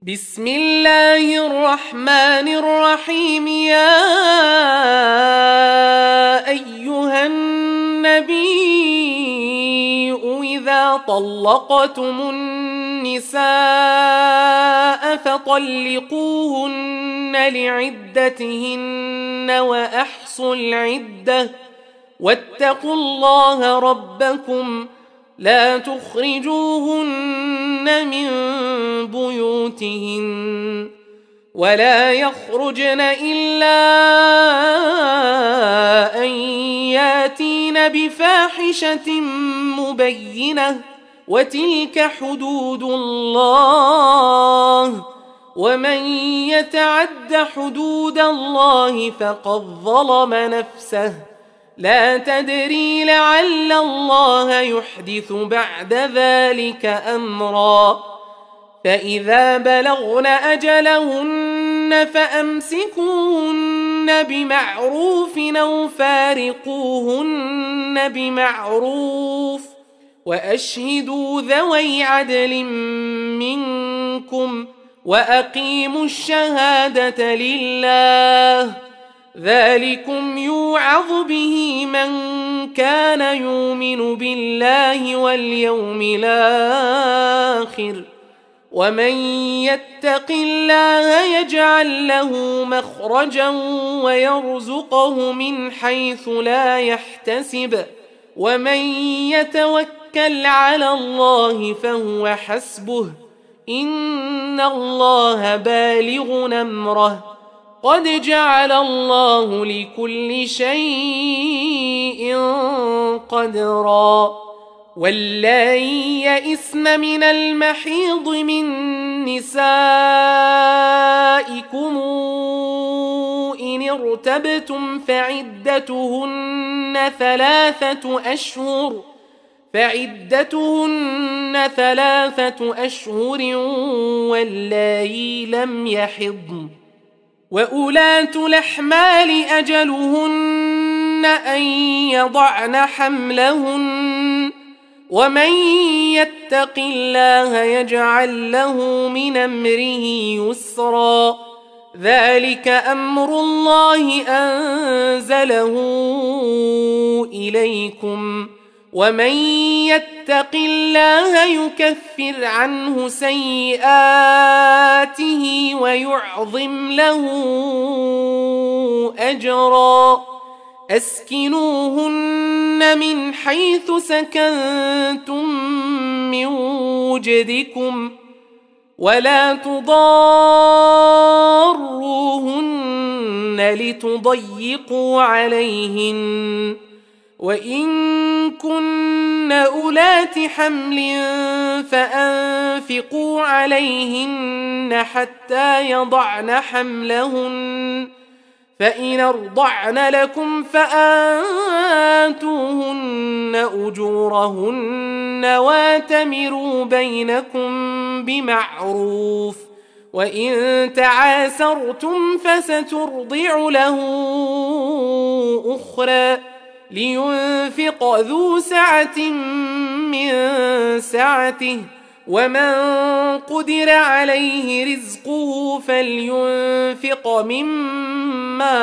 بسم الله الرحمن الرحيم. يا أيها النبي إذا طلقتم النساء فطلقوهن لعدتهن وأحصوا العدة واتقوا الله ربكم لا تخرجوهن من بيوتهن ولا يخرجن إلا أن ياتين بفاحشة مبينة وتلك حدود الله ومن يتعد حدود الله فقد ظلم نفسه لا تدري لعل الله يحدث بعد ذلك أمرا. فإذا بلغن أجلهن فأمسكوهن بمعروف أو فارقوهن بمعروف وأشهدوا ذوي عدل منكم وأقيموا الشهادة لله ذلكم يوعظ به من كان يؤمن بالله واليوم الآخر ومن يتق الله يجعل له مخرجا ويرزقه من حيث لا يحتسب ومن يتوكل على الله فهو حسبه إن الله بالغ أمره قد جعل الله لكل شيء قدرا. واللائي يئسن من المحيض من نسائكم إن ارتبتم فعدتهن ثلاثة أشهر واللائي لم يحضن وأولاة الأحمال أجلهن أن يضعن حملهن ومن يتق الله يجعل له من أمره يسرا ذلك أمر الله أنزله إليكم ومن يتق الله يكفر عنه سيئاته ويعظم له أجرا. أسكنوهن من حيث سكنتم من وجدكم ولا تضاروهن لتضيقوا عليهن وإن كن أولات حمل فأنفقوا عليهن حتى يضعن حملهن فإن أرضعن لكم فآتوهن أجورهن واتمروا بينكم بمعروف وإن تعاسرتم فسترضع له أخرى لينفق ذو سعة من سعته ومن قدر عليه رزقه فلينفق مما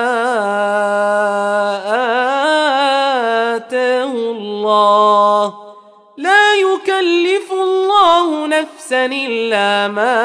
آتاه الله لا يكلف الله نفسا إلا ما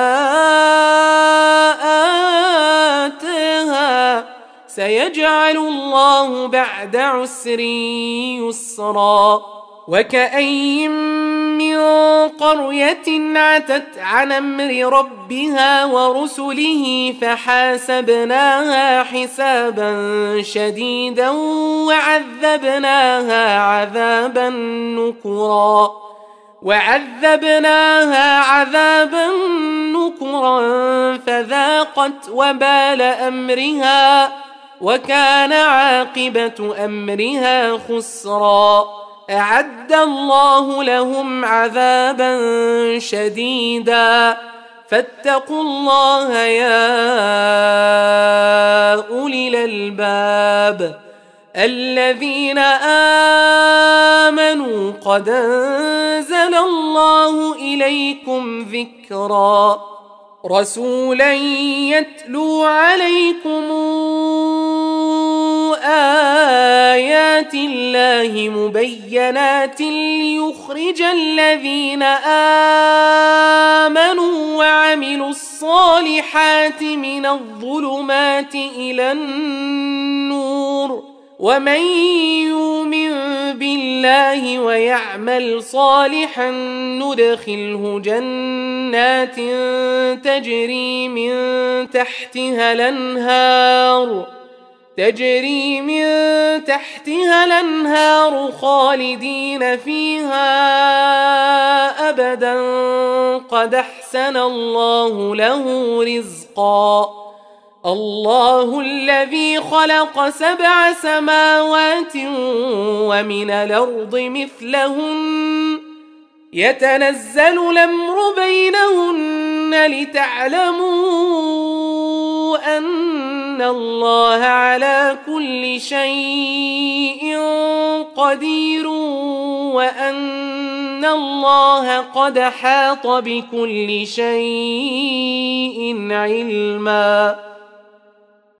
آتاها سيجعل الله بعد عسر يسرا. وكأين من قرية عتت عن أمر ربها ورسله فحاسبناها حسابا شديدا وعذبناها عذابا نكرا فذاقت وبال أمرها وكان عاقبة أمرها خسرا. أعد الله لهم عذابا شديدا فاتقوا الله يا أولي الألباب الذين آمنوا قد أنزل الله إليكم ذكرا رسولا يتلو عليكم آيات الله مبينات ليخرج الذين آمنوا وعملوا الصالحات من الظلمات إلى النور ومن يؤمن بالله ويعمل صالحا ندخله جنات تجري من تحتها الأنهار خالدين فيها أبدا قد أحسن الله له رزقا الله الذي خلق 7 سماوات ومن الأرض مثلهن يتنزل الأمر بينهن لتعلموا أن الله على كل شيء قدير وأن الله قد أحاط بكل شيء علما